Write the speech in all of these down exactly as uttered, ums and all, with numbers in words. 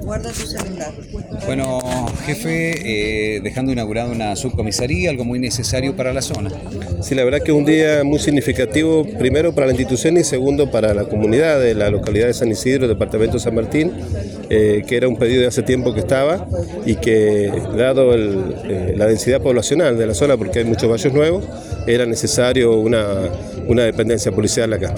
Guarda tu celular. Bueno, jefe, eh, dejando inaugurada una subcomisaría, algo muy necesario para la zona. Sí, la verdad que es un día muy significativo, primero para la institución y segundo para la comunidad de la localidad de San Isidro, departamento de San Martín, eh, que era un pedido de hace tiempo que estaba y que, dado el, eh, la densidad poblacional de la zona, porque hay muchos barrios nuevos, era necesario una, una dependencia policial acá.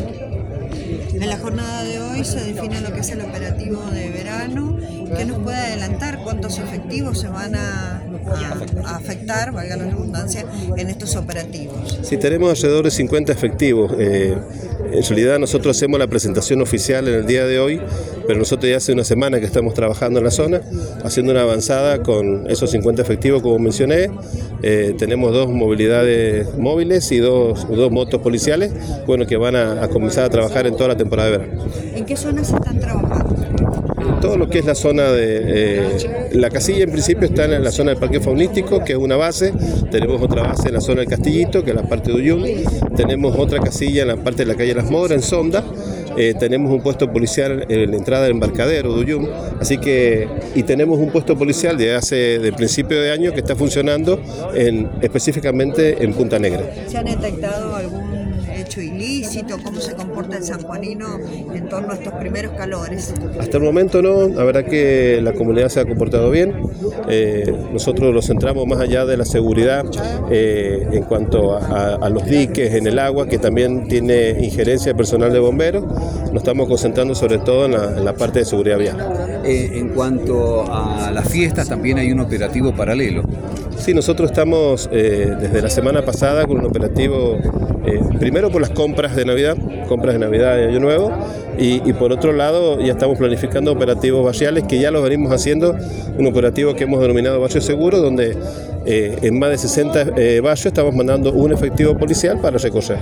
En la jornada de hoy se define lo que es el operativo de verano. ¿Qué nos puede adelantar? ¿Cuántos efectivos se van a, a, a afectar, valga la redundancia, en estos operativos? Sí, tenemos alrededor de cincuenta efectivos. Eh, en realidad nosotros hacemos la presentación oficial en el día de hoy, pero nosotros ya hace una semana que estamos trabajando en la zona, haciendo una avanzada con esos cincuenta efectivos, como mencioné. Eh, tenemos dos movilidades móviles y dos, dos motos policiales, bueno, que van a, a comenzar a trabajar en toda la temporada de verano. ¿En qué zonas se están trabajando? Todo lo que es la zona de... Eh, la casilla en principio está en la zona del Parque Faunístico, que es una base. Tenemos otra base en la zona del Castillito, que es la parte de Uyum. Tenemos otra casilla en la parte de la calle Las Modras, en Sonda. Eh, tenemos un puesto policial en la entrada del embarcadero de Uyum. Así que... Y tenemos un puesto policial de hace... de principio de año que está funcionando en, específicamente en Punta Negra. ¿Se han detectado algún hecho ilícito? ¿Cómo se comporta el sanjuanino en torno a estos primeros calores? Hasta el momento no, la verdad que la comunidad se ha comportado bien. Eh, nosotros lo centramos más allá de la seguridad eh, en cuanto a, a, a los diques en el agua, que también tiene injerencia de personal de bomberos. Nos estamos concentrando sobre todo en la, en la parte de seguridad vial. Eh, en cuanto a las fiestas, también hay un operativo paralelo. Sí, nosotros estamos eh, desde la semana pasada con un operativo, eh, primero por las compras de Navidad, compras de Navidad y Año Nuevo, y, y por otro lado ya estamos planificando operativos barriales que ya los venimos haciendo, un operativo que hemos denominado Barrio Seguro, donde eh, en más de sesenta eh, barrios estamos mandando un efectivo policial para recorrer.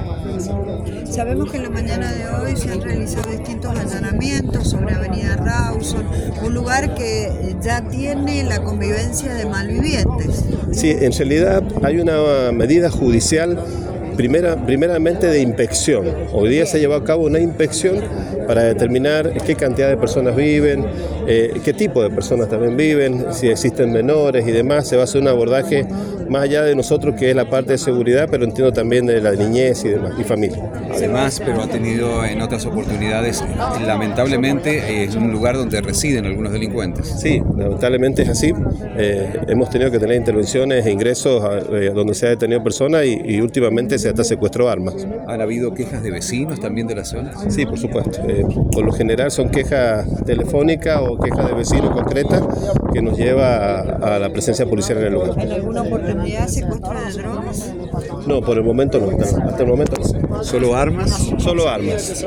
Sabemos que en la mañana de hoy se han realizado distintos allanamientos sobre Avenida Rawson, un lugar que ya tiene la convivencia de malvivientes. Sí, en realidad hay una medida judicial Primera, primeramente de inspección. Hoy día se ha llevado a cabo una inspección para determinar qué cantidad de personas viven, eh, qué tipo de personas también viven, si existen menores y demás. Se va a hacer un abordaje más allá de nosotros, que es la parte de seguridad, pero entiendo también de la niñez y demás, y familia. Además, pero ha tenido en otras oportunidades, lamentablemente, es un lugar donde residen algunos delincuentes. Sí, lamentablemente es así. Eh, hemos tenido que tener intervenciones e ingresos a, eh, donde se ha detenido personas y, y últimamente se hasta secuestró armas. ¿Han habido quejas de vecinos también de la zona? Sí, por supuesto. Eh, por lo general son quejas telefónicas o quejas de vecinos concretas que nos lleva a, a la presencia policial en el lugar. ¿En alguna oportunidad secuestro de drogas? No, por el momento no. Hasta el momento no. ¿Solo armas? Solo armas.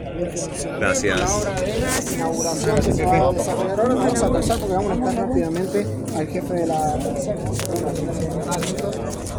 Gracias. Vamos a pasar porque vamos a estar rápidamente al jefe de la